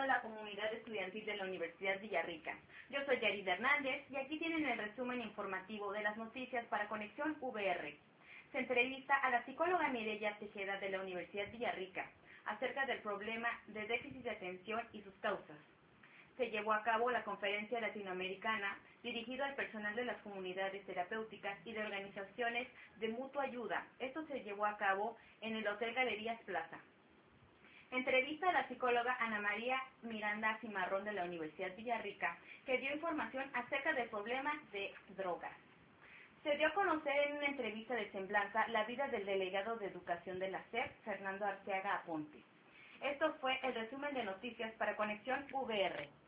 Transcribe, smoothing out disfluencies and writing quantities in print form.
la comunidad estudiantil de la Universidad Villarrica. Yo soy Yarida Hernández y aquí tienen el resumen informativo de las noticias para Conexión VR. Se entrevista a la psicóloga Mireya Tejeda de la Universidad Villarrica acerca del problema de déficit de atención y sus causas. Se llevó a cabo la conferencia latinoamericana dirigida al personal de las comunidades terapéuticas y de organizaciones de mutua ayuda. Esto se llevó a cabo en el Hotel Galerías Plaza. Entrevista a la psicóloga Ana María Miranda Cimarrón de la Universidad Villarrica, que dio información acerca del problema de drogas. Se dio a conocer en una entrevista de Semblanza la vida del delegado de Educación de la SEP, Fernando Arteaga Aponte. Esto fue el resumen de noticias para Conexión VR.